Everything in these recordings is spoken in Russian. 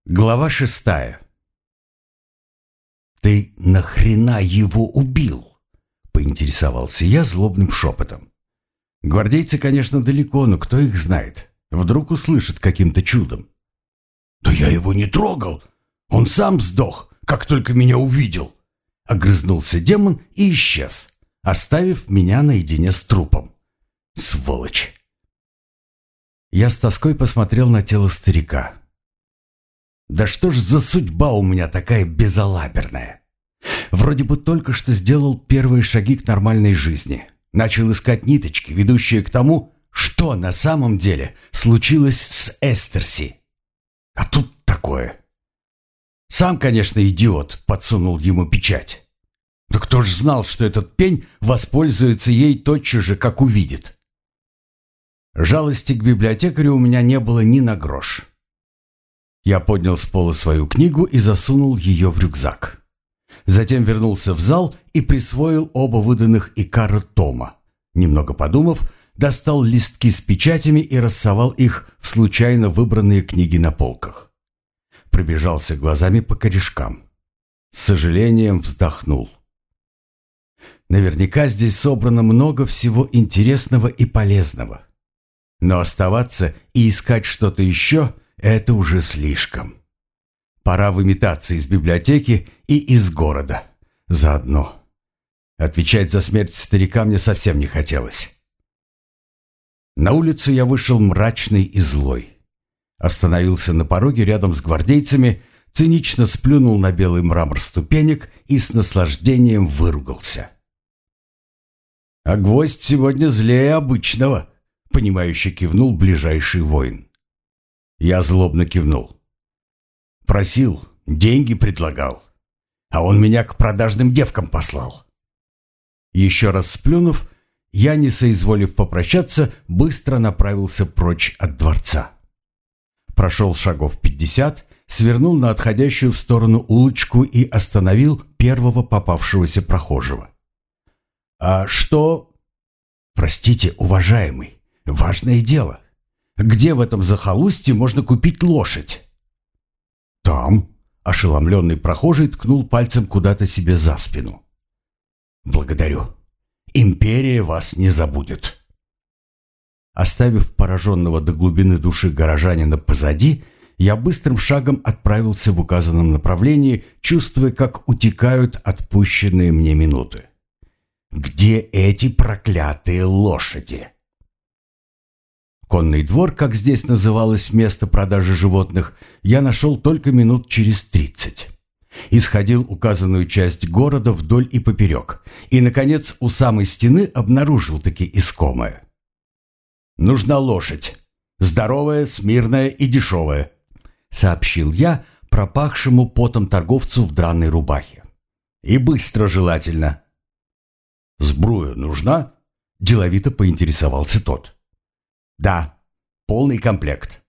Глава 6. «Ты нахрена его убил?» — поинтересовался я злобным шепотом. Гвардейцы, конечно, далеко, но кто их знает? Вдруг услышат каким-то чудом. «Да я его не трогал! Он сам сдох, как только меня увидел!» Огрызнулся демон и исчез, оставив меня наедине с трупом. Сволочь! Я с тоской посмотрел на тело старика. Да что ж за судьба у меня такая безалаберная? Вроде бы только что сделал первые шаги к нормальной жизни. Начал искать ниточки, ведущие к тому, что на самом деле случилось с Эстерси. А тут такое. Сам, конечно, идиот, подсунул ему печать. Да кто ж знал, что этот пень воспользуется ей тотчас же, как увидит? Жалости к библиотекарю у меня не было ни на грош. Я поднял с пола свою книгу и засунул ее в рюкзак. Затем вернулся в зал и присвоил оба выданных Икара тома. Немного подумав, достал листки с печатями и рассовал их в случайно выбранные книги на полках. Пробежался глазами по корешкам. С сожалением вздохнул. Наверняка здесь собрано много всего интересного и полезного. Но оставаться и искать что-то еще – это уже слишком. Пора выметаться из библиотеки и из города. Заодно. Отвечать за смерть старика мне совсем не хотелось. На улицу я вышел мрачный и злой. Остановился на пороге рядом с гвардейцами, цинично сплюнул на белый мрамор ступенек и с наслаждением выругался. «А гвоздь сегодня злее обычного», — понимающе кивнул ближайший воин. Я злобно кивнул. Просил, деньги предлагал, а он меня к продажным девкам послал. Еще раз сплюнув, я, не соизволив попрощаться, быстро направился прочь от дворца. Прошел шагов 50, свернул на отходящую в сторону улочку и остановил первого попавшегося прохожего. «А что...» «Простите, уважаемый, важное дело. Где в этом захолустье можно купить лошадь?» «Там», — ошеломленный прохожий ткнул пальцем куда-то себе за спину. «Благодарю. Империя вас не забудет». Оставив пораженного до глубины души горожанина позади, я быстрым шагом отправился в указанном направлении, чувствуя, как утекают отпущенные мне минуты. «Где эти проклятые лошади?» Конный двор, как здесь называлось место продажи животных, я нашел только минут через 30. Исходил указанную часть города вдоль и поперек, и, наконец, у самой стены обнаружил таки искомое. «Нужна лошадь. Здоровая, смирная и дешевая», — сообщил я пропахшему потом торговцу в драной рубахе. «И быстро желательно». «Сбруя нужна?» — деловито поинтересовался тот. «Да, полный комплект».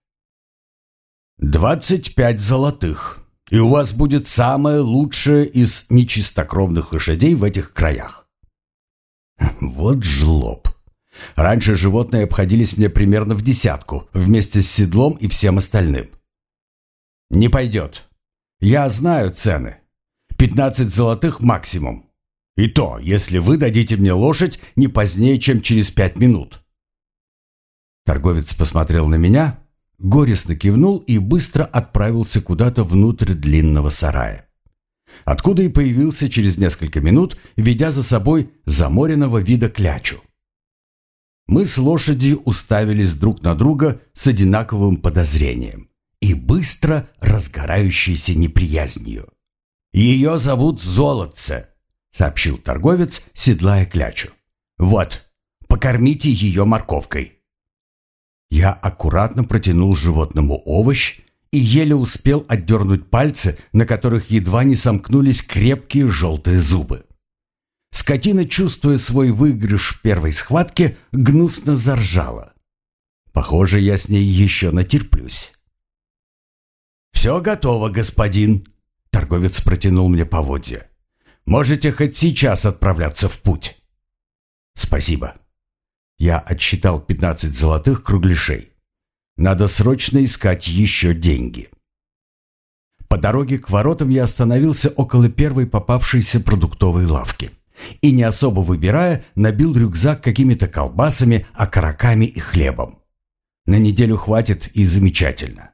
25 золотых, и у вас будет самое лучшее из нечистокровных лошадей в этих краях». Вот жлоб. Раньше животные обходились мне примерно в десятку, вместе с седлом и всем остальным. «Не пойдет. Я знаю цены. 15 золотых максимум. И то, если вы дадите мне лошадь не позднее, чем через 5 минут». Торговец посмотрел на меня, горестно кивнул и быстро отправился куда-то внутрь длинного сарая, откуда и появился через несколько минут, ведя за собой заморенного вида клячу. Мы с лошадью уставились друг на друга с одинаковым подозрением и быстро разгорающейся неприязнью. «Ее зовут Золотце», — сообщил торговец, седлая клячу. «Вот, покормите ее морковкой». Я аккуратно протянул животному овощ и еле успел отдернуть пальцы, на которых едва не сомкнулись крепкие желтые зубы. Скотина, чувствуя свой выигрыш в первой схватке, гнусно заржала. Похоже, я с ней еще натерплюсь. «Все готово, господин», — торговец протянул мне поводья. «Можете хоть сейчас отправляться в путь». «Спасибо». Я отсчитал 15 золотых кругляшей. Надо срочно искать еще деньги. По дороге к воротам я остановился около первой попавшейся продуктовой лавки и, не особо выбирая, набил рюкзак какими-то колбасами, окороками и хлебом. На неделю хватит и замечательно.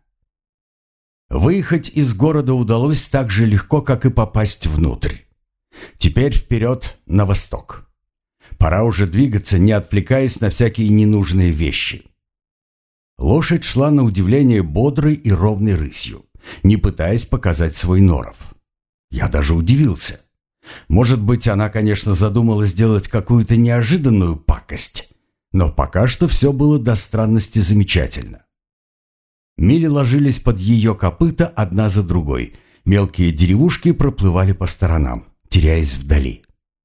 Выехать из города удалось так же легко, как и попасть внутрь. Теперь вперед на восток. Пора уже двигаться, не отвлекаясь на всякие ненужные вещи. Лошадь шла на удивление бодрой и ровной рысью, не пытаясь показать свой норов. Я даже удивился. Может быть, она, конечно, задумала сделать какую-то неожиданную пакость, но пока что все было до странности замечательно. Мили ложились под ее копыта одна за другой, мелкие деревушки проплывали по сторонам, теряясь вдали.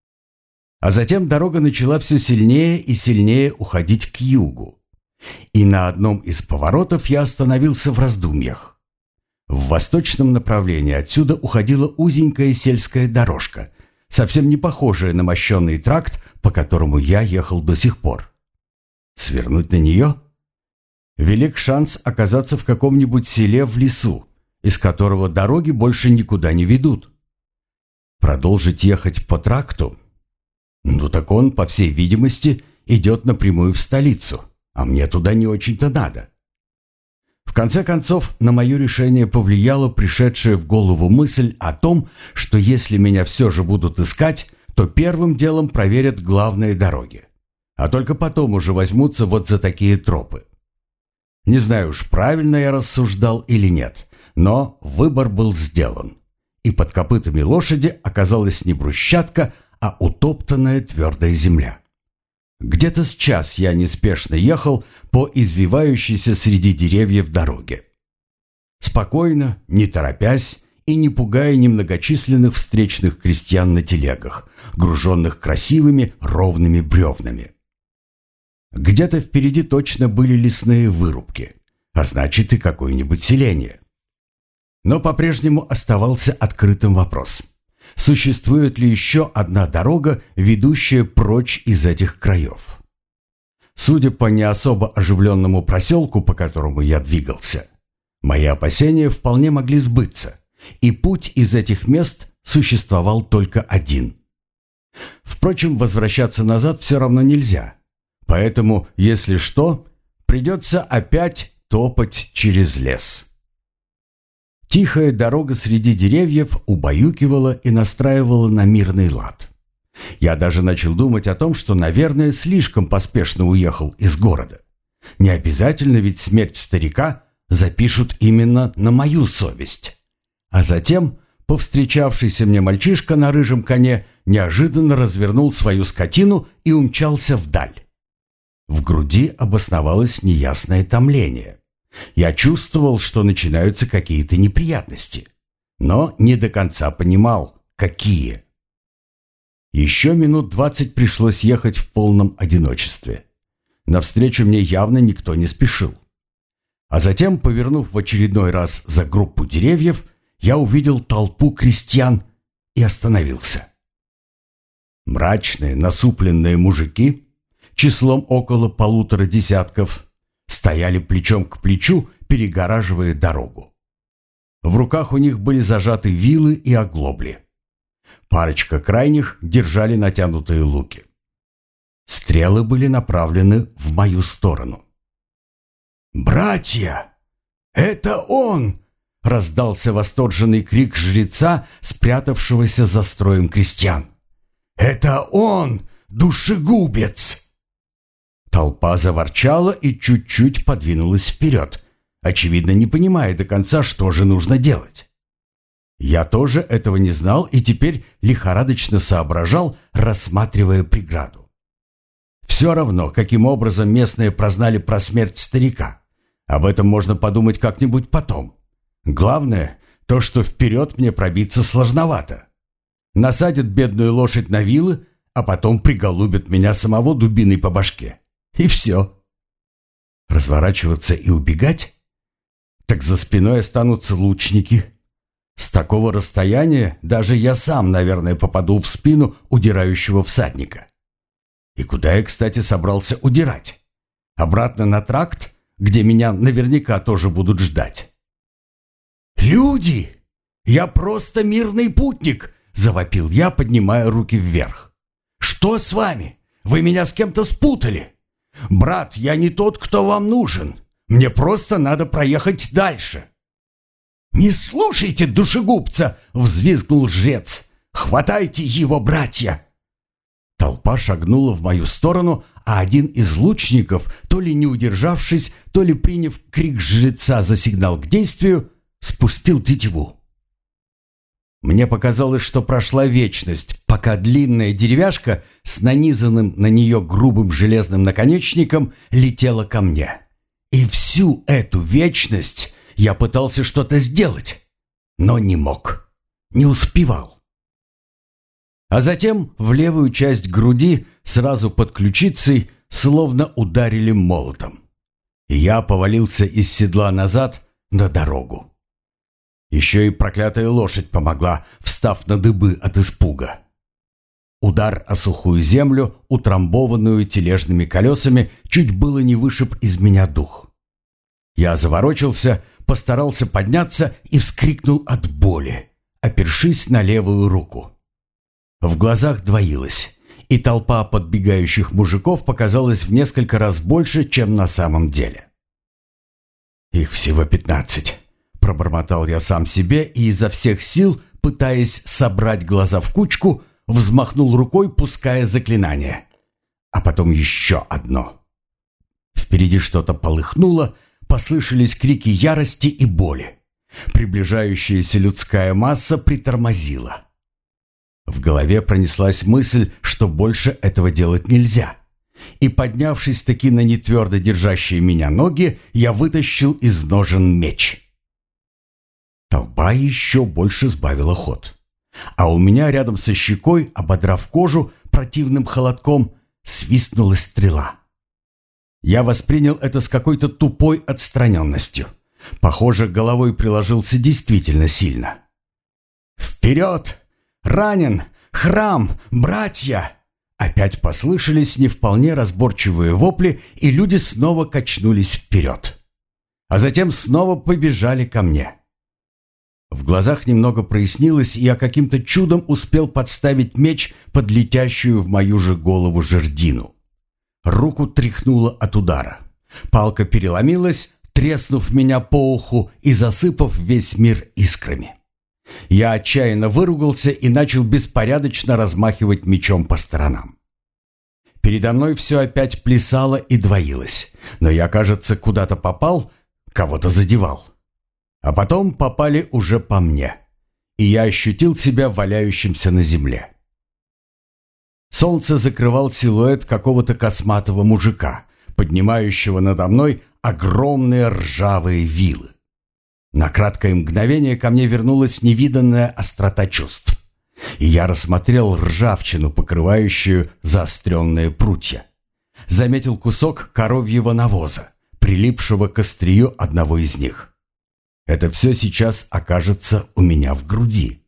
А затем дорога начала все сильнее и сильнее уходить к югу. И на одном из поворотов я остановился в раздумьях. В восточном направлении отсюда уходила узенькая сельская дорожка, совсем не похожая на мощенный тракт, по которому я ехал до сих пор. Свернуть на нее? Велик шанс оказаться в каком-нибудь селе в лесу, из которого дороги больше никуда не ведут. Продолжить ехать по тракту? Ну так он, по всей видимости, идет напрямую в столицу, а мне туда не очень-то надо. В конце концов, на мое решение повлияла пришедшая в голову мысль о том, что если меня все же будут искать, то первым делом проверят главные дороги, а только потом уже возьмутся вот за такие тропы. Не знаю уж, правильно я рассуждал или нет, но выбор был сделан, и под копытами лошади оказалась не брусчатка, а утоптанная твердая земля. Где-то с час я неспешно ехал по извивающейся среди деревьев дороге. Спокойно, не торопясь и не пугая немногочисленных встречных крестьян на телегах, груженных красивыми ровными бревнами. Где-то впереди точно были лесные вырубки, а значит и какое-нибудь селение. Но по-прежнему оставался открытым вопрос: существует ли еще одна дорога, ведущая прочь из этих краев? Судя по не особо оживленному проселку, по которому я двигался, мои опасения вполне могли сбыться, и путь из этих мест существовал только один. Впрочем, возвращаться назад все равно нельзя, поэтому, если что, придется опять топать через лес. Тихая дорога среди деревьев убаюкивала и настраивала на мирный лад. Я даже начал думать о том, что, наверное, слишком поспешно уехал из города. Не обязательно ведь смерть старика запишут именно на мою совесть. А затем повстречавшийся мне мальчишка на рыжем коне неожиданно развернул свою скотину и умчался вдаль. В груди обосновалось неясное томление. Я чувствовал, что начинаются какие-то неприятности, но не до конца понимал, какие. Еще минут 20 пришлось ехать в полном одиночестве. Навстречу мне явно никто не спешил. А затем, повернув в очередной раз за группу деревьев, я увидел толпу крестьян и остановился. Мрачные, насупленные мужики, числом около 1,5 десятка, стояли плечом к плечу, перегораживая дорогу. В руках у них были зажаты вилы и оглобли. Парочка крайних держали натянутые луки. Стрелы были направлены в мою сторону. «Братья! Это он!» — раздался восторженный крик жреца, спрятавшегося за строем крестьян. «Это он, душегубец!» Толпа заворчала и чуть-чуть подвинулась вперед, очевидно, не понимая до конца, что же нужно делать. Я тоже этого не знал и теперь лихорадочно соображал, рассматривая преграду. Все равно, каким образом местные прознали про смерть старика. Об этом можно подумать как-нибудь потом. Главное, то, что вперед мне пробиться сложновато. Насадят бедную лошадь на вилы, а потом приголубят меня самого дубиной по башке. И все. Разворачиваться и убегать? Так за спиной останутся лучники. С такого расстояния даже я сам, наверное, попаду в спину удирающего всадника. И куда я, кстати, собрался удирать? Обратно на тракт, где меня наверняка тоже будут ждать. «Люди! «Я просто мирный путник!» — завопил я, поднимая руки вверх. «Что с вами? Вы меня с кем-то спутали? Брат, я не тот, кто вам нужен. Мне просто надо проехать дальше». «Не слушайте душегубца!» — взвизгнул жрец. «Хватайте его, братья!» Толпа шагнула в мою сторону, а один из лучников, то ли не удержавшись, то ли приняв крик жреца за сигнал к действию, спустил тетиву. Мне показалось, что прошла вечность, пока длинная деревяшка с нанизанным на нее грубым железным наконечником летела ко мне. И всю эту вечность я пытался что-то сделать, но не мог, не успевал. А затем в левую часть груди, сразу под ключицей, словно ударили молотом. И я повалился из седла назад на дорогу. Еще и проклятая лошадь помогла, встав на дыбы от испуга. Удар о сухую землю, утрамбованную тележными колесами, чуть было не вышиб из меня дух. Я заворочился, постарался подняться и вскрикнул от боли, опершись на левую руку. В глазах двоилось, и толпа подбегающих мужиков показалась в несколько раз больше, чем на самом деле. «Их всего 15», — пробормотал я сам себе и изо всех сил, пытаясь собрать глаза в кучку, взмахнул рукой, пуская заклинание. А потом еще одно. Впереди что-то полыхнуло, послышались крики ярости и боли. Приближающаяся людская масса притормозила. В голове пронеслась мысль, что больше этого делать нельзя. И, поднявшись-таки на нетвердо держащие меня ноги, я вытащил из ножен меч. Толпа еще больше сбавила ход. А у меня рядом со щекой, ободрав кожу противным холодком, свистнула стрела. Я воспринял это с какой-то тупой отстраненностью. Похоже, головой приложился действительно сильно. «Вперед! Ранен! Храм! Братья!» Опять послышались не вполне разборчивые вопли, и люди снова качнулись вперед. А затем снова побежали ко мне. В глазах немного прояснилось, и я каким-то чудом успел подставить меч под летящую в мою же голову жердину. Руку тряхнуло от удара. Палка переломилась, треснув меня по уху и засыпав весь мир искрами. Я отчаянно выругался и начал беспорядочно размахивать мечом по сторонам. Передо мной все опять плясало и двоилось, но я, кажется, куда-то попал, кого-то задевал. А потом попали уже по мне, и я ощутил себя валяющимся на земле. Солнце закрывал силуэт какого-то косматого мужика, поднимающего надо мной огромные ржавые вилы. На краткое мгновение ко мне вернулась невиданная острота чувств, и я рассмотрел ржавчину, покрывающую заостренные прутья. Заметил кусок коровьего навоза, прилипшего к острию одного из них. Это все сейчас окажется у меня в груди.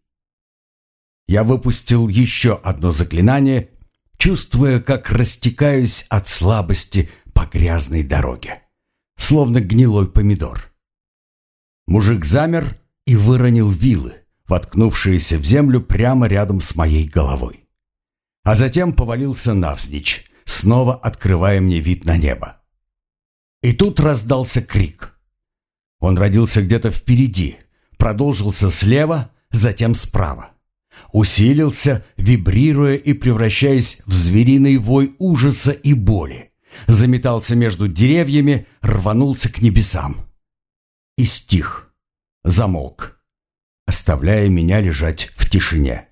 Я выпустил еще одно заклинание, чувствуя, как растекаюсь от слабости по грязной дороге, словно гнилой помидор. Мужик замер и выронил вилы, воткнувшиеся в землю прямо рядом с моей головой. А затем повалился навзничь, снова открывая мне вид на небо. И тут раздался крик. Он родился где-то впереди, продолжился слева, затем справа. Усилился, вибрируя и превращаясь в звериный вой ужаса и боли. Заметался между деревьями, рванулся к небесам. И стих, замолк, оставляя меня лежать в тишине.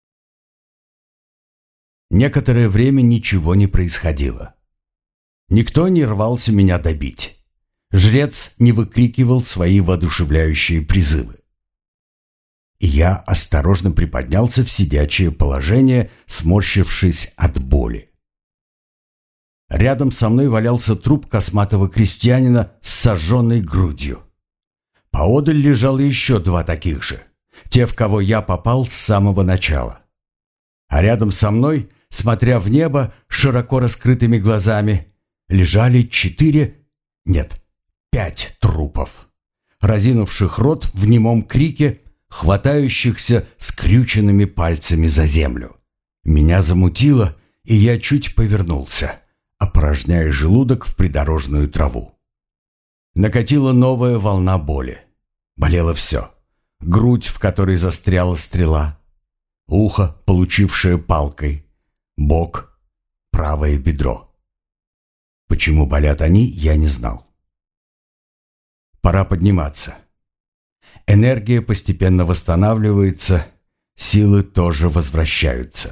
Некоторое время ничего не происходило. Никто не рвался меня добить. Жрец не выкрикивал свои воодушевляющие призывы. И я осторожно приподнялся в сидячее положение, сморщившись от боли. Рядом со мной валялся труп косматого крестьянина с сожженной грудью. Поодаль лежало еще два таких же, те, в кого я попал с самого начала. А рядом со мной, смотря в небо широко раскрытыми глазами, лежали 5 трупов, разинувших рот в немом крике, хватающихся скрюченными пальцами за землю. Меня замутило, и я чуть повернулся, опорожняя желудок в придорожную траву. Накатила новая волна боли. Болело все. Грудь, в которой застряла стрела, ухо, получившее палкой, бок, правое бедро. Почему болят они, я не знал. Пора подниматься. Энергия постепенно восстанавливается, силы тоже возвращаются.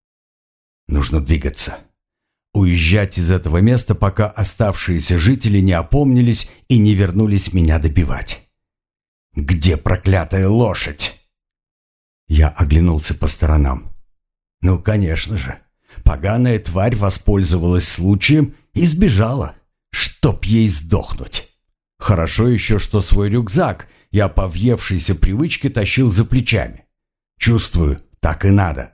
Нужно двигаться. Уезжать из этого места, пока оставшиеся жители не опомнились и не вернулись меня добивать. Где проклятая лошадь? Я оглянулся по сторонам. Ну, конечно же. Поганая тварь воспользовалась случаем и сбежала, чтоб ей сдохнуть. Хорошо еще, что свой рюкзак я по въевшейся привычке тащил за плечами. Чувствую, так и надо.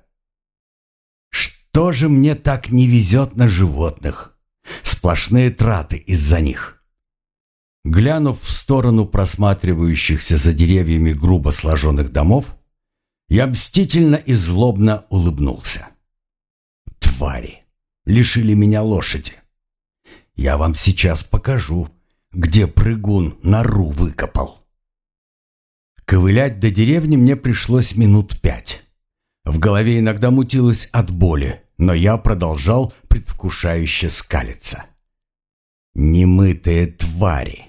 Что же мне так не везет на животных? Сплошные траты из-за них. Глянув в сторону просматривающихся за деревьями грубо сложенных домов, я мстительно и злобно улыбнулся. Твари! Лишили меня лошади. Я вам сейчас покажу, где прыгун нору выкопал. Ковылять до деревни мне пришлось минут 5. В голове иногда мутилось от боли, но я продолжал предвкушающе скалиться. Немытые твари!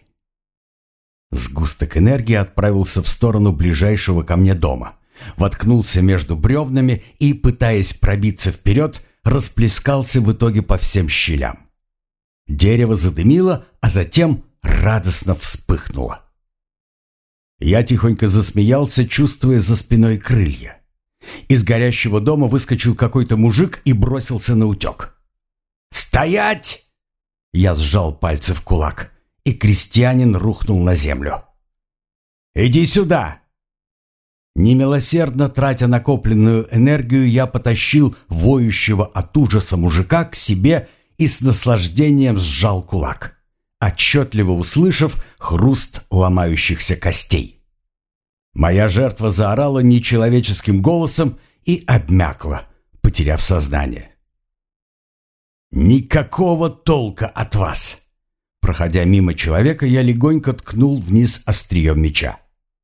Сгусток энергии отправился в сторону ближайшего ко мне дома, воткнулся между бревнами и, пытаясь пробиться вперед, расплескался в итоге по всем щелям. Дерево задымило, а затем радостно вспыхнуло. Я тихонько засмеялся, чувствуя за спиной крылья. Из горящего дома выскочил какой-то мужик и бросился на утек. «Стоять!» Я сжал пальцы в кулак, и крестьянин рухнул на землю. «Иди сюда!» Немилосердно тратя накопленную энергию, я потащил воющего от ужаса мужика к себе и с наслаждением сжал кулак, отчетливо услышав хруст ломающихся костей. Моя жертва заорала нечеловеческим голосом и обмякла, потеряв сознание. «Никакого толка от вас!» Проходя мимо человека, я легонько ткнул вниз острием меча.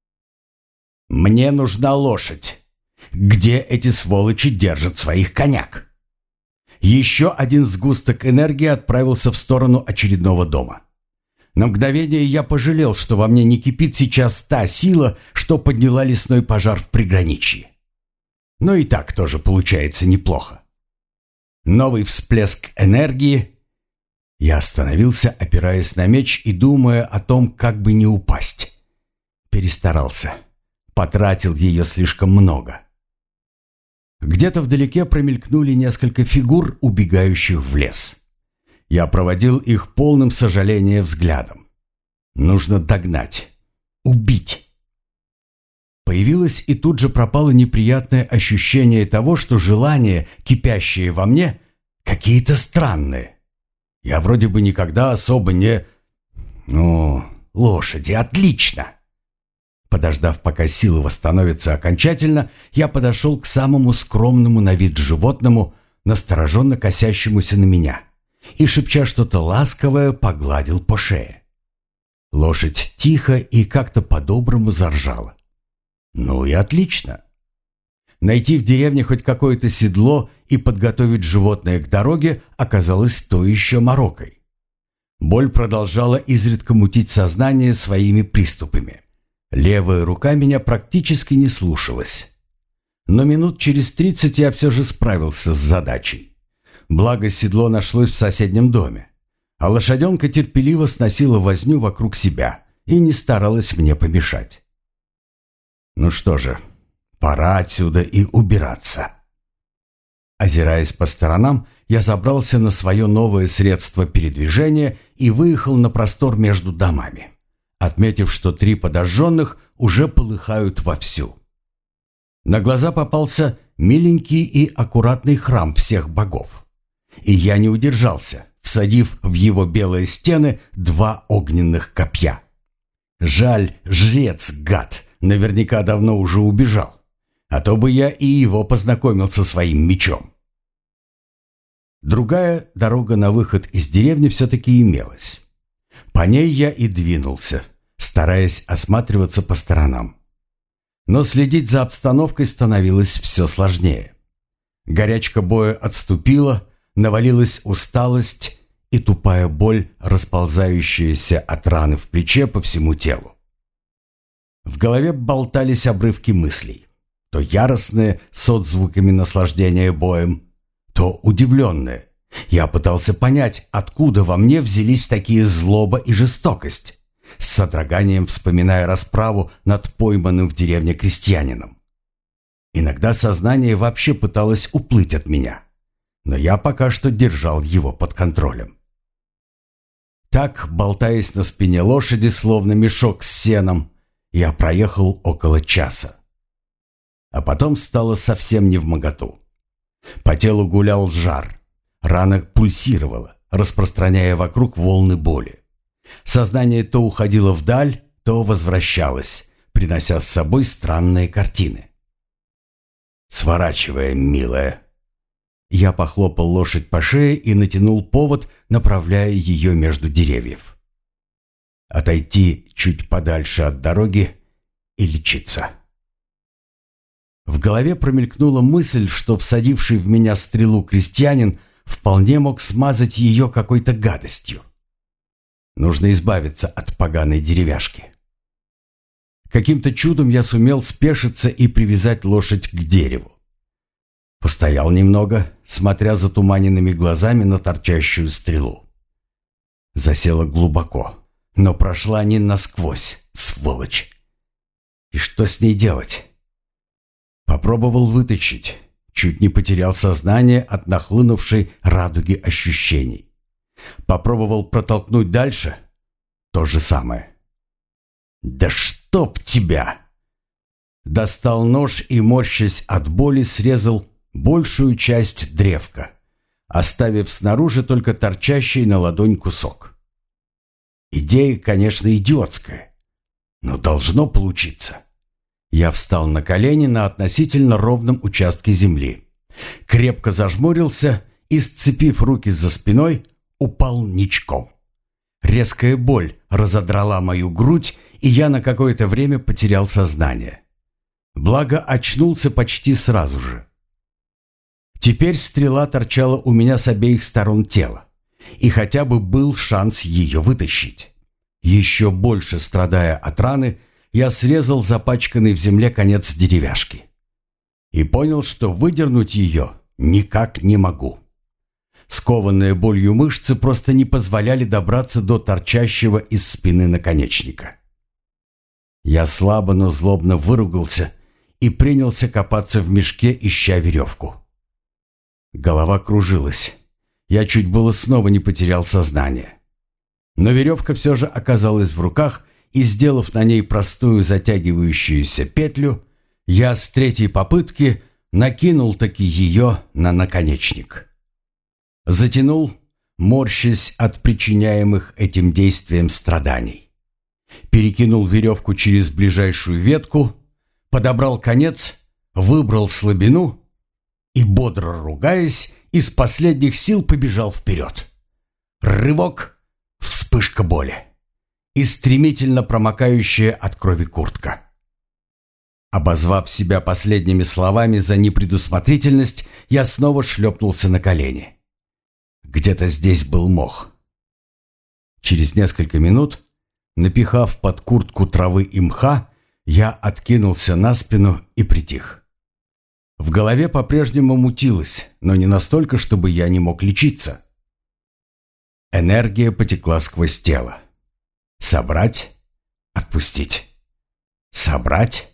«Мне нужна лошадь. Где эти сволочи держат своих коняк?» Еще один сгусток энергии отправился в сторону очередного дома. На мгновение я пожалел, что во мне не кипит сейчас та сила, что подняла лесной пожар в приграничье. Но и так тоже получается неплохо. Новый всплеск энергии. Я остановился, опираясь на меч и думая о том, как бы не упасть. Перестарался. Потратил ее слишком много. Где-то вдалеке промелькнули несколько фигур, убегающих в лес. Я проводил их полным сожаления взглядом. Нужно догнать. Убить. Появилось и тут же пропало неприятное ощущение того, что желания, кипящие во мне, какие-то странные. Я вроде бы никогда особо не... лошади, отлично! Подождав, пока силы восстановятся окончательно, я подошел к самому скромному на вид животному, настороженно косящемуся на меня, и, шепча что-то ласковое, погладил по шее. Лошадь тихо и как-то по-доброму заржала. Ну и отлично. Найти в деревне хоть какое-то седло и подготовить животное к дороге оказалось то еще морокой. Боль продолжала изредка мутить сознание своими приступами. Левая рука меня практически не слушалась. Но минут через 30 я все же справился с задачей. Благо седло нашлось в соседнем доме, а лошаденка терпеливо сносила возню вокруг себя и не старалась мне помешать. Ну что же, пора отсюда и убираться. Озираясь по сторонам, я забрался на свое новое средство передвижения и выехал на простор между домами, отметив, что 3 подожженных уже полыхают вовсю. На глаза попался миленький и аккуратный храм всех богов. И я не удержался, всадив в его белые стены 2 огненных копья. Жаль, жрец, гад, наверняка давно уже убежал, а то бы я и его познакомил со своим мечом. Другая дорога на выход из деревни все-таки имелась. По ней я и двинулся, стараясь осматриваться по сторонам. Но следить за обстановкой становилось все сложнее. Горячка боя отступила, навалилась усталость и тупая боль, расползающаяся от раны в плече по всему телу. В голове болтались обрывки мыслей, то яростные с отзвуками наслаждения боем, то удивленные. Я пытался понять, откуда во мне взялись такие злоба и жестокость, с содроганием вспоминая расправу над пойманным в деревне крестьянином. Иногда сознание вообще пыталось уплыть от меня, но я пока что держал его под контролем. Так, болтаясь на спине лошади, словно мешок с сеном, я проехал около часа. А потом стало совсем невмоготу. По телу гулял жар, рана пульсировала, распространяя вокруг волны боли. Сознание то уходило вдаль, то возвращалось, принося с собой странные картины. «Сворачиваем, милая». Я похлопал лошадь по шее и натянул повод, направляя ее между деревьев. Отойти чуть подальше от дороги и лечиться. В голове промелькнула мысль, что всадивший в меня стрелу крестьянин вполне мог смазать ее какой-то гадостью. Нужно избавиться от поганой деревяшки. Каким-то чудом я сумел спешиться и привязать лошадь к дереву. Постоял немного, смотря затуманенными глазами на торчащую стрелу. Засела глубоко, но прошла не насквозь, сволочь. И что с ней делать? Попробовал вытащить, чуть не потерял сознание от нахлынувшей радуги ощущений. Попробовал протолкнуть дальше, то же самое. «Да чтоб тебя!» Достал нож и, морщась от боли, срезал большую часть древка, оставив снаружи только торчащий на ладонь кусок. Идея, конечно, идиотская, но должно получиться. Я встал на колени на относительно ровном участке земли, крепко зажмурился и, сцепив руки за спиной, упал ничком. Резкая боль разодрала мою грудь, и я на какое-то время потерял сознание. Благо, очнулся почти сразу же. Теперь стрела торчала у меня с обеих сторон тела, и хотя бы был шанс ее вытащить. Еще больше страдая от раны, я срезал запачканный в земле конец деревяшки и понял, что выдернуть ее никак не могу. Скованные болью мышцы просто не позволяли добраться до торчащего из спины наконечника. Я слабо, но злобно выругался и принялся копаться в мешке, ища веревку. Голова кружилась. Я чуть было снова не потерял сознание. Но веревка все же оказалась в руках, и, сделав на ней простую затягивающуюся петлю, я с третьей попытки накинул таки ее на наконечник. Затянул, морщась от причиняемых этим действием страданий. Перекинул веревку через ближайшую ветку, подобрал конец, выбрал слабину и, бодро ругаясь, из последних сил побежал вперед. Рывок, вспышка боли и стремительно промокающая от крови куртка. Обозвав себя последними словами за непредусмотрительность, я снова шлепнулся на колени. Где-то здесь был мох. Через несколько минут, напихав под куртку травы и мха, я откинулся на спину и притих. В голове по-прежнему мутилось, но не настолько, чтобы я не мог лечиться. Энергия потекла сквозь тело. Собрать, отпустить. Собрать.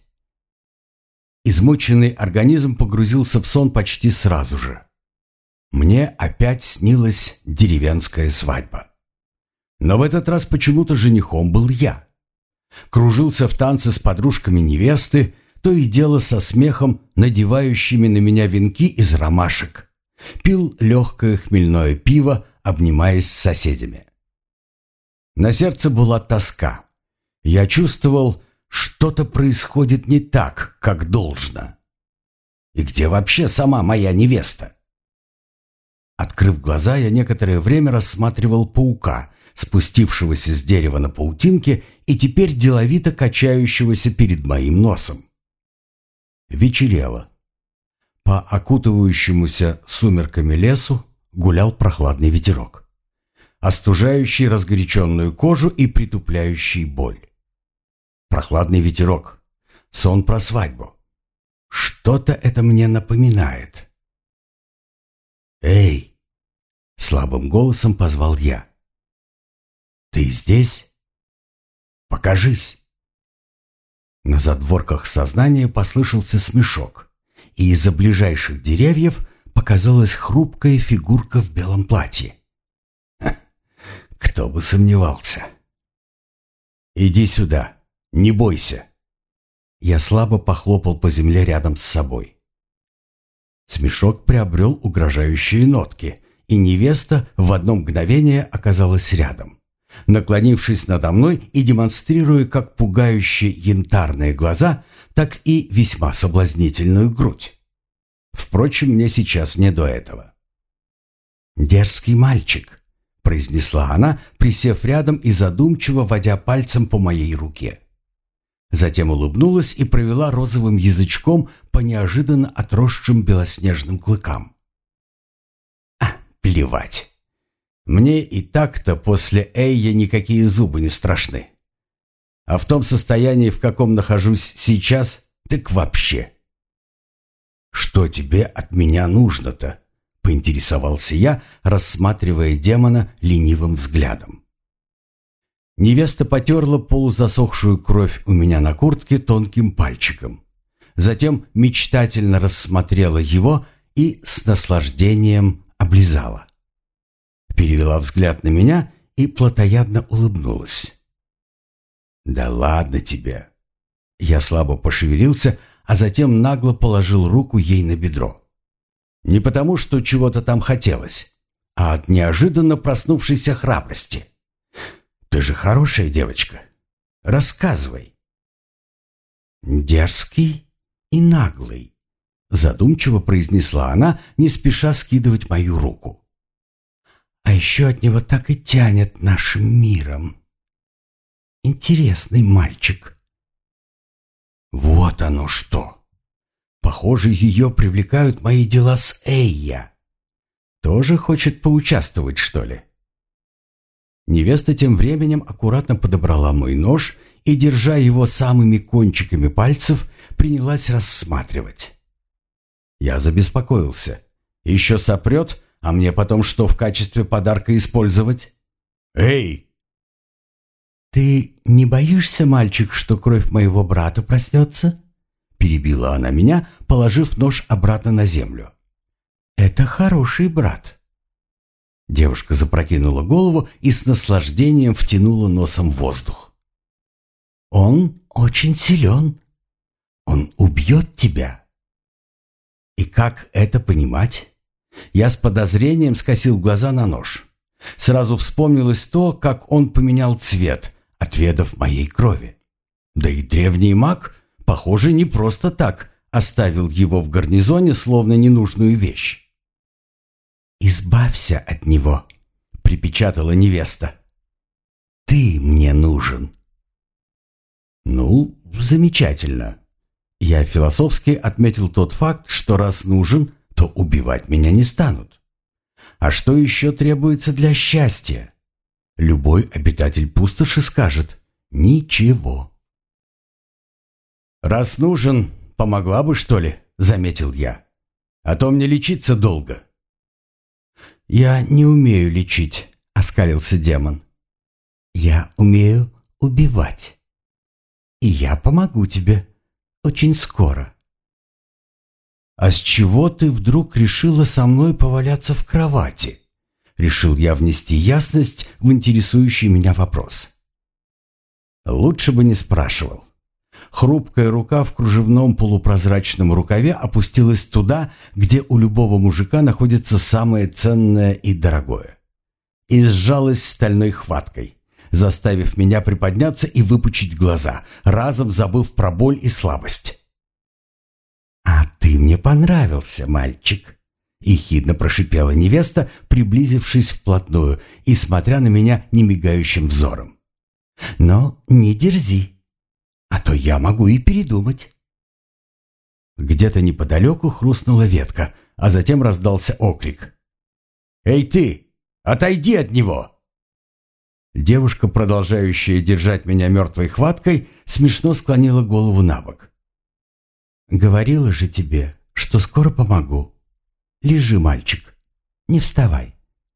Измученный организм погрузился в сон почти сразу же. Мне опять снилась деревенская свадьба. Но в этот раз почему-то женихом был я. Кружился в танце с подружками невесты, то и дело со смехом, надевающими на меня венки из ромашек. Пил легкое хмельное пиво, обнимаясь с соседями. На сердце была тоска. Я чувствовал, что-то происходит не так, как должно. И где вообще сама моя невеста? Открыв глаза, я некоторое время рассматривал паука, спустившегося с дерева на паутинке и теперь деловито качающегося перед моим носом. Вечерело. По окутывающемуся сумерками лесу гулял прохладный ветерок, остужающий разгоряченную кожу и притупляющий боль. Прохладный ветерок, сон про свадьбу. Что-то это мне напоминает. «Эй!» — слабым голосом позвал я. «Ты здесь? Покажись!» На задворках сознания послышался смешок, и из-за ближайших деревьев показалась хрупкая фигурка в белом платье. Кто бы сомневался. «Иди сюда, не бойся!» Я слабо похлопал по земле рядом с собой. Смешок приобрел угрожающие нотки, и невеста в одно мгновение оказалась рядом, наклонившись надо мной и демонстрируя как пугающие янтарные глаза, так и весьма соблазнительную грудь. Впрочем, мне сейчас не до этого. «Дерзкий мальчик», — произнесла она, присев рядом и задумчиво водя пальцем по моей руке. Затем улыбнулась и провела розовым язычком по неожиданно отросшим белоснежным клыкам. Плевать. Мне и так-то после Эйя никакие зубы не страшны. А в том состоянии, в каком нахожусь сейчас, так вообще. «Что тебе от меня нужно-то?» — поинтересовался я, рассматривая демона ленивым взглядом. Невеста потерла полузасохшую кровь у меня на куртке тонким пальчиком. Затем мечтательно рассмотрела его и с наслаждением облизала. Перевела взгляд на меня и плотоядно улыбнулась. «Да ладно тебе!» Я слабо пошевелился, а затем нагло положил руку ей на бедро. Не потому, что чего-то там хотелось, а от неожиданно проснувшейся храбрости. «Ты же хорошая девочка. Рассказывай». «Дерзкий и наглый», — задумчиво произнесла она, не спеша скидывать мою руку. «А еще от него так и тянет нашим миром. Интересный мальчик». «Вот оно что! Похоже, ее привлекают мои дела с Эйя. Тоже хочет поучаствовать, что ли?» Невеста тем временем аккуратно подобрала мой нож и, держа его самыми кончиками пальцев, принялась рассматривать. Я забеспокоился. Еще сопрет, а мне потом что в качестве подарка использовать? «Эй!» «Ты не боишься, мальчик, что кровь моего брата проснется?» Перебила она меня, положив нож обратно на землю. «Это хороший брат». Девушка запрокинула голову и с наслаждением втянула носом воздух. «Он очень силен. Он убьет тебя». «И как это понимать?» Я с подозрением скосил глаза на нож. Сразу вспомнилось то, как он поменял цвет, отведав моей крови. Да и древний маг, похоже, не просто так оставил его в гарнизоне, словно ненужную вещь. «Избавься от него», — припечатала невеста. «Ты мне нужен». «Ну, замечательно». Я философски отметил тот факт, что раз нужен, то убивать меня не станут. А что еще требуется для счастья? Любой обитатель пустоши скажет «ничего». «Раз нужен, помогла бы, что ли?» — заметил я. «А то мне лечиться долго». «Я не умею лечить», — оскалился демон. «Я умею убивать. И я помогу тебе очень скоро». «А с чего ты вдруг решила со мной поваляться в кровати?» Решил я внести ясность в интересующий меня вопрос. Лучше бы не спрашивал. Хрупкая рука в кружевном полупрозрачном рукаве опустилась туда, где у любого мужика находится самое ценное и дорогое. И сжалась стальной хваткой, заставив меня приподняться и выпучить глаза, разом забыв про боль и слабость. «А ты мне понравился, мальчик», — ехидно прошипела невеста, приблизившись вплотную и смотря на меня немигающим взором. «Но не дерзи, а то я могу и передумать». Где-то неподалеку хрустнула ветка, а затем раздался окрик. «Эй ты, отойди от него!» Девушка, продолжающая держать меня мертвой хваткой, смешно склонила голову на бок. «Говорила же тебе, что скоро помогу. Лежи, мальчик, не вставай».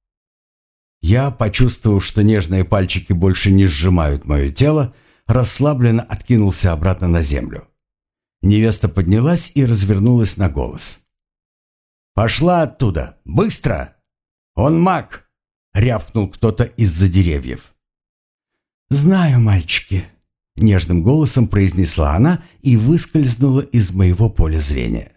Я, почувствовав, что нежные пальчики больше не сжимают мое тело, расслабленно откинулся обратно на землю. Невеста поднялась и развернулась на голос. «Пошла оттуда! Быстро! Он маг!» — рявкнул кто-то из-за деревьев. «Знаю, мальчики», — нежным голосом произнесла она и выскользнула из моего поля зрения.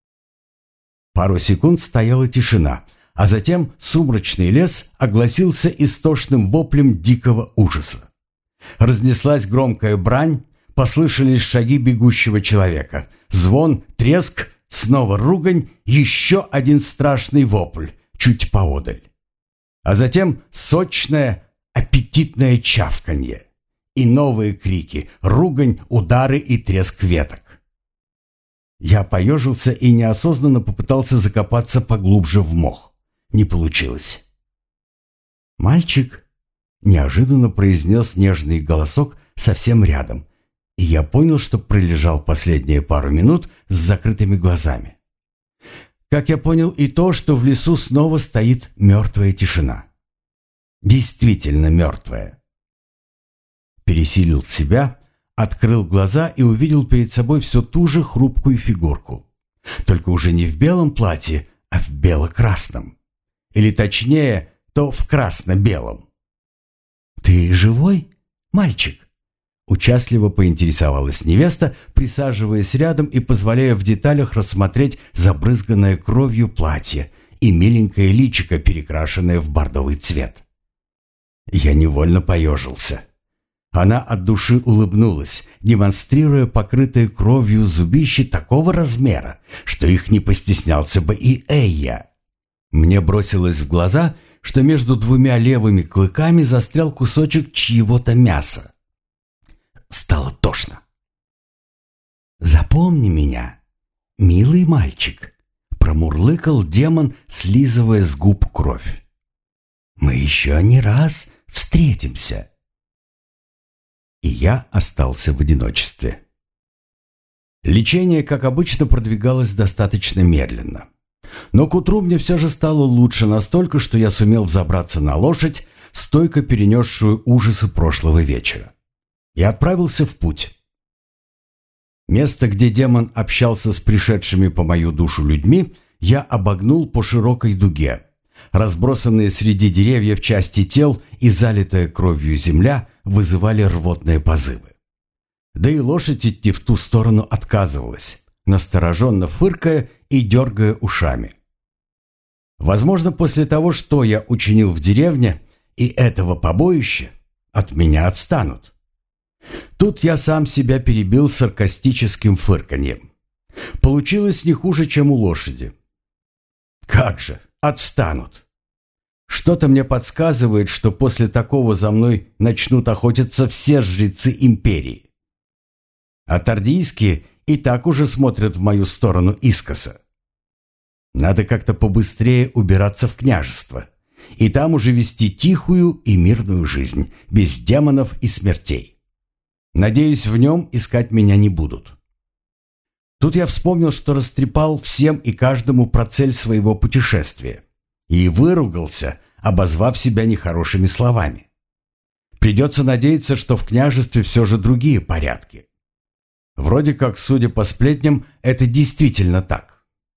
Пару секунд стояла тишина, а затем сумрачный лес огласился истошным воплем дикого ужаса. Разнеслась громкая брань, послышались шаги бегущего человека, звон, треск, снова ругань, еще один страшный вопль чуть поодаль. А затем сочное, аппетитное чавканье и новые крики, ругань, удары и треск веток. Я поежился и неосознанно попытался закопаться поглубже в мох. Не получилось. «Мальчик», — неожиданно произнес нежный голосок совсем рядом, и я понял, что пролежал последние пару минут с закрытыми глазами. Как я понял и то, что в лесу снова стоит мертвая тишина. Действительно мертвая. Пересилил себя, открыл глаза и увидел перед собой все ту же хрупкую фигурку. Только уже не в белом платье, а в бело-красном. Или точнее, то в красно-белом. «Ты живой, мальчик?» Участливо поинтересовалась невеста, присаживаясь рядом и позволяя в деталях рассмотреть забрызганное кровью платье и миленькое личико, перекрашенное в бордовый цвет. Я невольно поежился. Она от души улыбнулась, демонстрируя покрытые кровью зубище такого размера, что их не постеснялся бы и Эйя. Мне бросилось в глаза, что между двумя левыми клыками застрял кусочек чьего-то мяса. Стало тошно. «Запомни меня, милый мальчик», — промурлыкал демон, слизывая с губ кровь. «Мы еще не раз встретимся». И я остался в одиночестве. Лечение, как обычно, продвигалось достаточно медленно. Но к утру мне все же стало лучше настолько, что я сумел взобраться на лошадь, стойко перенесшую ужасы прошлого вечера, и отправился в путь. Место, где демон общался с пришедшими по мою душу людьми, я обогнул по широкой дуге. Разбросанные среди деревьев части тел и залитая кровью земля вызывали рвотные позывы. Да и лошадь идти в ту сторону отказывалась, настороженно фыркая и дергая ушами. Возможно, после того, что я учинил в деревне, и этого побоища, от меня отстанут. Тут я сам себя перебил саркастическим фырканьем. Получилось не хуже, чем у лошади. Как же, отстанут. Что-то мне подсказывает, что после такого за мной начнут охотиться все жрецы империи. А тардийские и так уже смотрят в мою сторону искоса. Надо как-то побыстрее убираться в княжество, и там уже вести тихую и мирную жизнь, без демонов и смертей. Надеюсь, в нем искать меня не будут. Тут я вспомнил, что растрепал всем и каждому про цель своего путешествия, и выругался, обозвав себя нехорошими словами. Придется надеяться, что в княжестве все же другие порядки. Вроде как, судя по сплетням, это действительно так.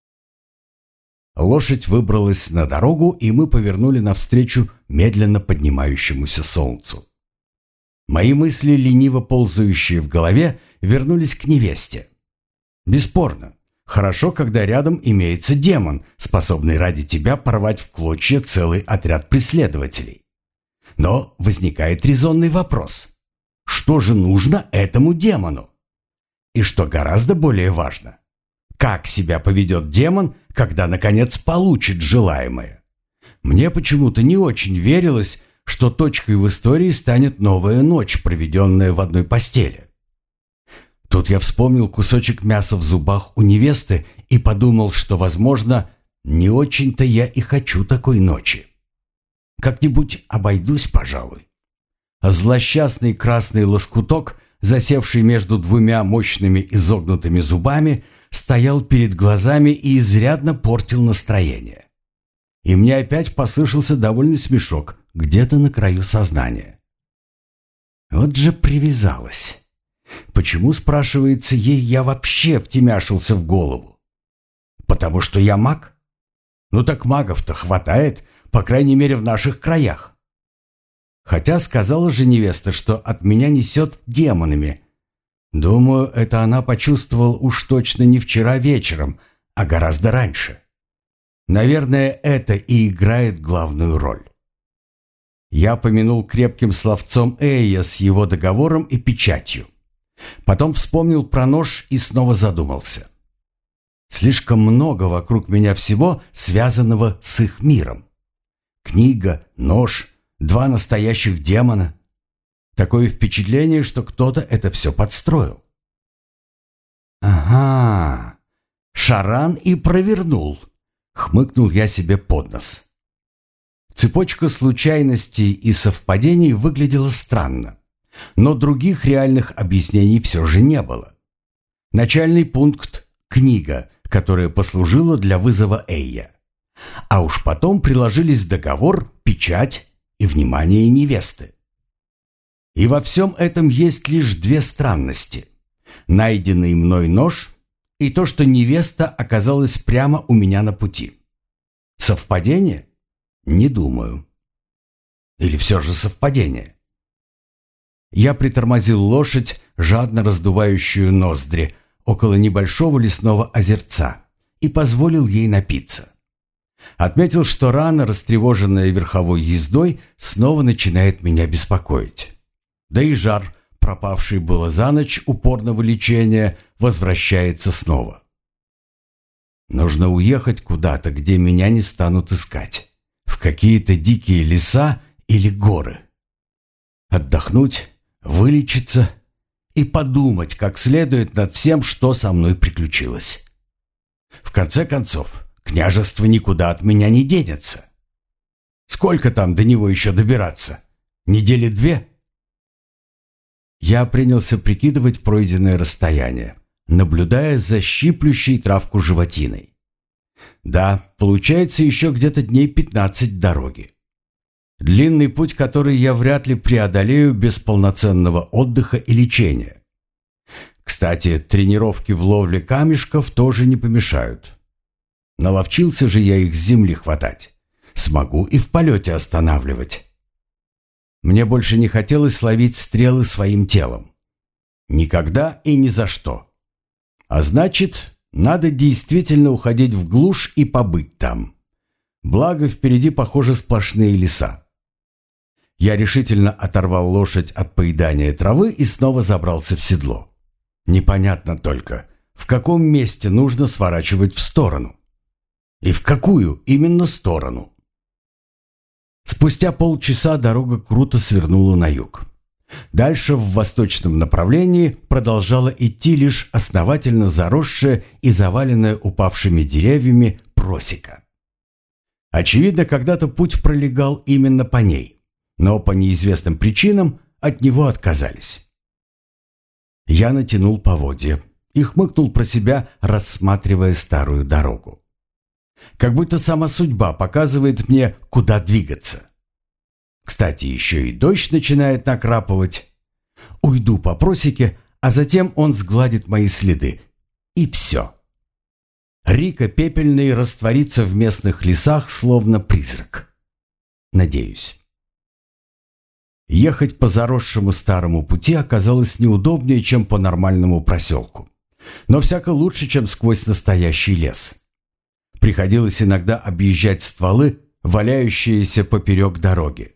Лошадь выбралась на дорогу, и мы повернули навстречу медленно поднимающемуся солнцу. Мои мысли, лениво ползающие в голове, вернулись к невесте. Бесспорно, хорошо, когда рядом имеется демон, способный ради тебя порвать в клочья целый отряд преследователей. Но возникает резонный вопрос. Что же нужно этому демону? И что гораздо более важно, как себя поведет демон, когда, наконец, получит желаемое? Мне почему-то не очень верилось, что точкой в истории станет новая ночь, проведенная в одной постели. Тут я вспомнил кусочек мяса в зубах у невесты и подумал, что, возможно, не очень-то я и хочу такой ночи. Как-нибудь обойдусь, пожалуй. А злосчастный красный лоскуток, засевший между двумя мощными изогнутыми зубами, стоял перед глазами и изрядно портил настроение. И мне опять послышался довольный смешок где-то на краю сознания. Вот же привязалась. Почему, спрашивается, ей я вообще втемяшился в голову? Потому что я маг? Ну так магов-то хватает, по крайней мере, в наших краях. Хотя сказала же невеста, что от меня несет демонами. Думаю, это она почувствовала уж точно не вчера вечером, а гораздо раньше. Наверное, это и играет главную роль. Я помянул крепким словцом Эйя с его договором и печатью. Потом вспомнил про нож и снова задумался. Слишком много вокруг меня всего, связанного с их миром. Книга, нож, два настоящих демона. Такое впечатление, что кто-то это все подстроил. Ага, Шаран и провернул, хмыкнул я себе под нос. Цепочка случайностей и совпадений выглядела странно, но других реальных объяснений все же не было. Начальный пункт – книга, которая послужила для вызова Эйя. А уж потом приложились договор, печать и внимание невесты. И во всем этом есть лишь две странности. Найденный мной нож и то, что невеста оказалась прямо у меня на пути. Совпадение? Не думаю. Или все же совпадение? Я притормозил лошадь, жадно раздувающую ноздри, около небольшого лесного озерца, и позволил ей напиться. Отметил, что рана, растревоженная верховой ездой, снова начинает меня беспокоить. Да и жар, пропавший было за ночь упорного лечения, возвращается снова. Нужно уехать куда-то, где меня не станут искать. В какие-то дикие леса или горы. Отдохнуть, вылечиться и подумать как следует над всем, что со мной приключилось. В конце концов, княжество никуда от меня не денется. Сколько там до него еще добираться? Недели 2? Я принялся прикидывать пройденное расстояние, наблюдая за щиплющей травку животиной. Да, получается еще где-то дней 15 дороги. Длинный путь, который я вряд ли преодолею без полноценного отдыха и лечения. Кстати, тренировки в ловле камешков тоже не помешают. Наловчился же я их с земли хватать. Смогу и в полете останавливать. Мне больше не хотелось ловить стрелы своим телом. Никогда и ни за что. А значит, надо действительно уходить в глушь и побыть там. Благо, впереди, похоже, сплошные леса. Я решительно оторвал лошадь от поедания травы и снова забрался в седло. Непонятно только, в каком месте нужно сворачивать в сторону. И в какую именно сторону? Спустя полчаса дорога круто свернула на юг. Дальше в восточном направлении продолжала идти лишь основательно заросшая и заваленная упавшими деревьями просека. Очевидно, когда-то путь пролегал именно по ней, но по неизвестным причинам от него отказались. Я натянул поводья и хмыкнул про себя, рассматривая старую дорогу. Как будто сама судьба показывает мне, куда двигаться. Кстати, еще и дождь начинает накрапывать. Уйду по просеке, а затем он сгладит мои следы. И все. Рика Пепельный растворится в местных лесах, словно призрак. Надеюсь. Ехать по заросшему старому пути оказалось неудобнее, чем по нормальному проселку. Но всяко лучше, чем сквозь настоящий лес. Приходилось иногда объезжать стволы, валяющиеся поперек дороги.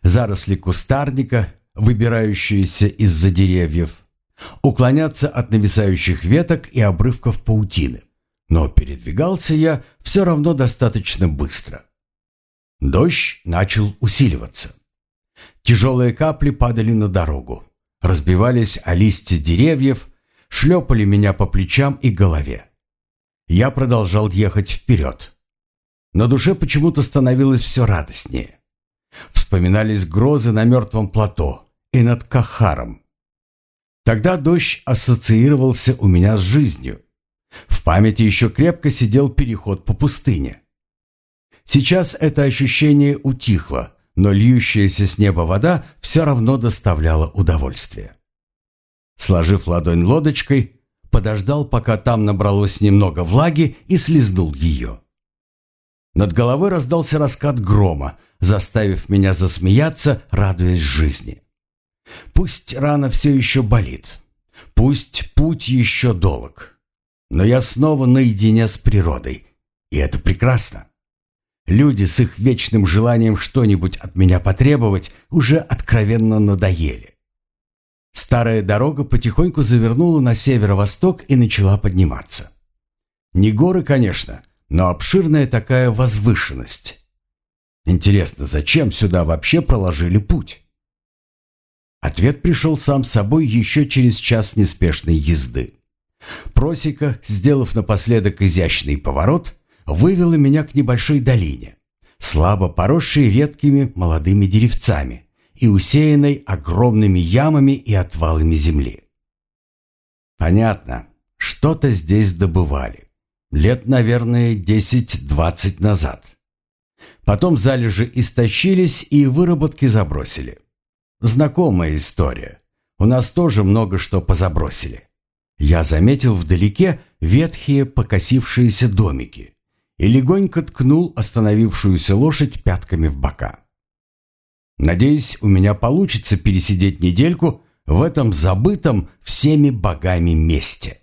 заросли кустарника, выбирающиеся из-за деревьев, уклоняться от нависающих веток и обрывков паутины. Но передвигался я все равно достаточно быстро. Дождь начал усиливаться. Тяжелые капли падали на дорогу, разбивались о листья деревьев, шлепали меня по плечам и голове. Я продолжал ехать вперед. На душе почему-то становилось все радостнее. Вспоминались грозы на мертвом плато и над Кахаром. Тогда дождь ассоциировался у меня с жизнью. В памяти еще крепко сидел переход по пустыне. Сейчас это ощущение утихло, но льющаяся с неба вода все равно доставляла удовольствие. Сложив ладонь лодочкой, подождал, пока там набралось немного влаги, и слизнул ее. Над головой раздался раскат грома, заставив меня засмеяться, радуясь жизни. Пусть рана все еще болит, пусть путь еще долг, но я снова наедине с природой, и это прекрасно. Люди с их вечным желанием что-нибудь от меня потребовать уже откровенно надоели. Старая дорога потихоньку завернула на северо-восток и начала подниматься. Не горы, конечно, но обширная такая возвышенность. Интересно, зачем сюда вообще проложили путь? Ответ пришел сам собой еще через час неспешной езды. Просека, сделав напоследок изящный поворот, вывела меня к небольшой долине, слабо поросшей редкими молодыми деревцами и усеянной огромными ямами и отвалами земли. Понятно, что-то здесь добывали. Лет, наверное, 10-20 назад. Потом залежи истощились и выработки забросили. Знакомая история. У нас тоже много что позабросили. Я заметил вдалеке ветхие покосившиеся домики и легонько ткнул остановившуюся лошадь пятками в бока. Надеюсь, у меня получится пересидеть недельку в этом забытом всеми богами месте.